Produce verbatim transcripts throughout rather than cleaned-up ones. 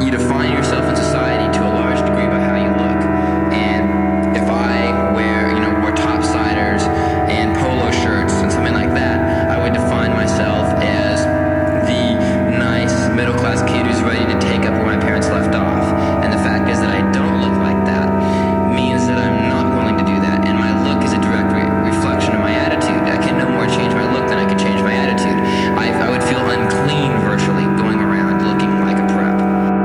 you define yourself in society to a large degree by how you look. And if I wear, you know, wore topsiders and polo shirts and something like that, I would define myself as the nice middle-class kid who's ready to take up where my parents left off. And the fact is that I don't look like that means that I'm not willing to do that. And my look is a direct re- reflection of my attitude. I can no more change my look than I can change my attitude. I, I would feel unclean virtually going around looking like a prep.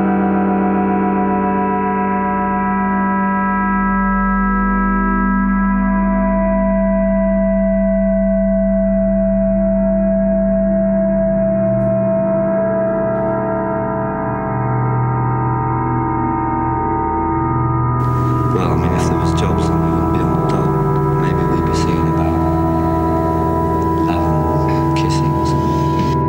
Well, I mean, if there was jobs, then we wouldn't be on the dot. Maybe we'd be singing about love and kissing or something.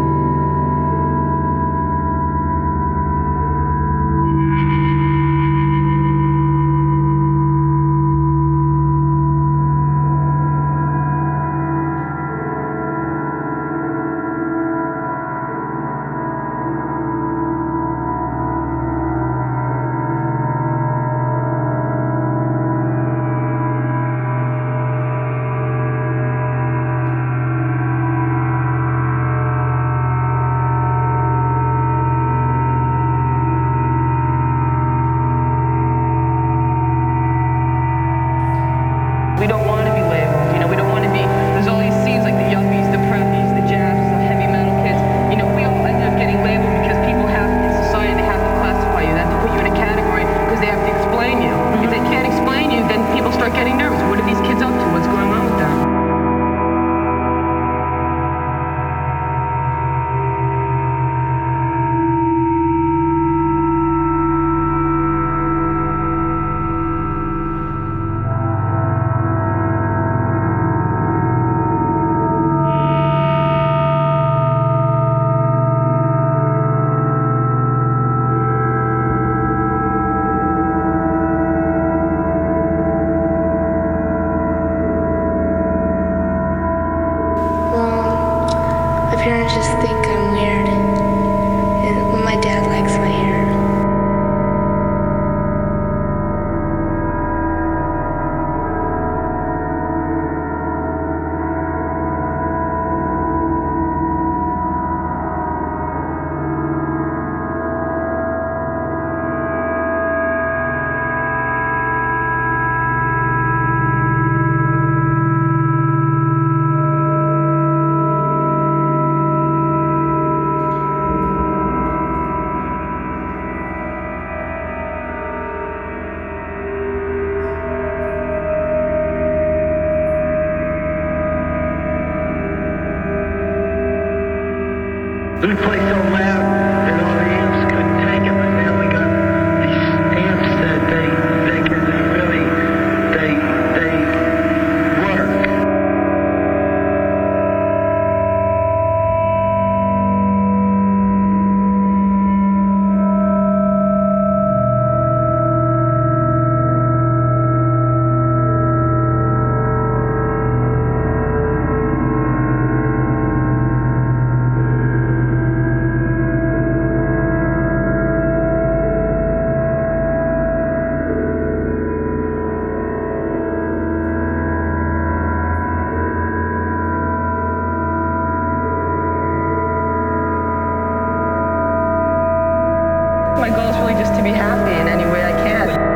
We don't want to be labeled, you know, we don't want to be, there's all these scenes like the yuppies, the preppies, the jabs, the heavy metal kids, you know, we all end up getting labeled because people have, in society, they have to classify you, they have to put you in a category because they have to explain you. If they can't explain you, then people start getting nervous. What are these kids up to? What's going on with them? Well, my parents just think I'm weird. And my dad likes my hair. We play so loud that all the amps couldn't take it, but now we got these amps that they they can they really they they work. My goal is really just to be happy in any way I can.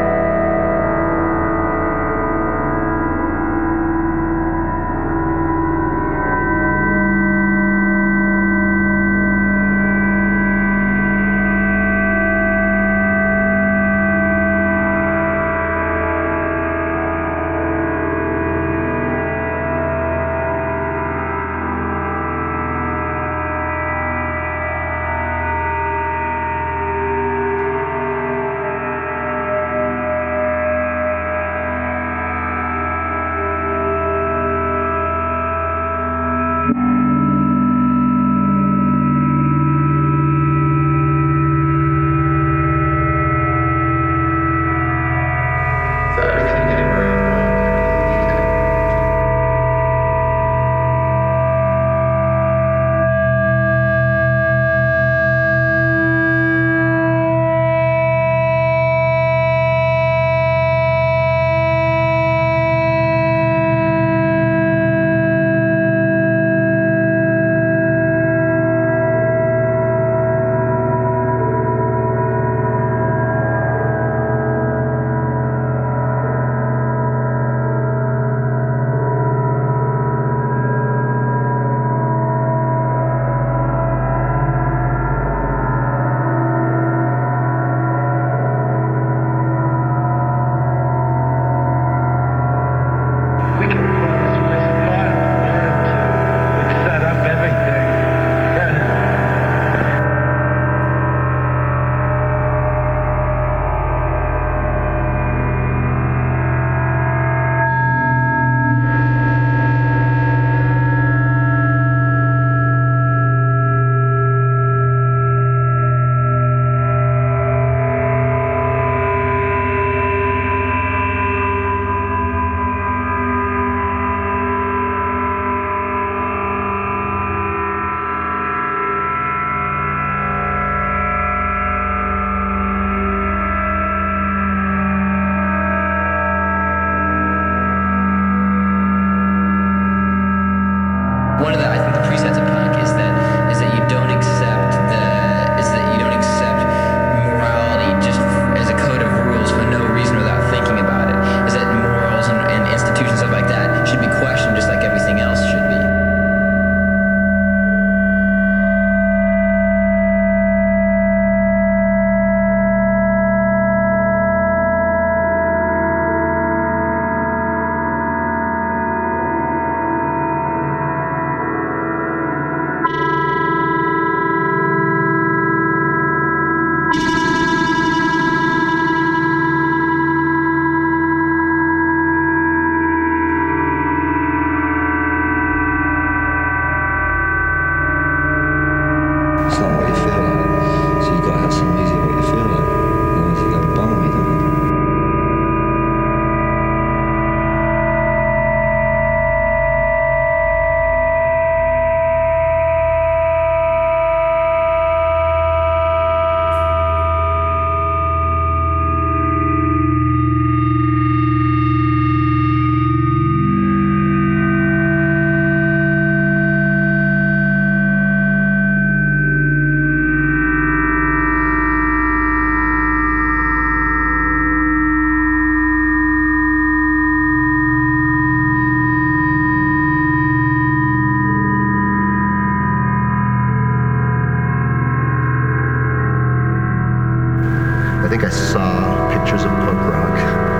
think I saw pictures of punk rock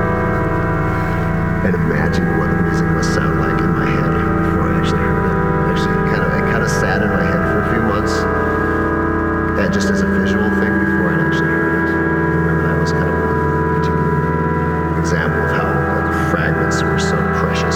and imagined what the music must sound like in my head before I actually heard it. Actually, kind of, it kind of sat in my head for a few months, and just as a visual thing before I actually heard it. And that was kind of a particular example of how like, fragments were so precious.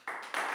Thank you.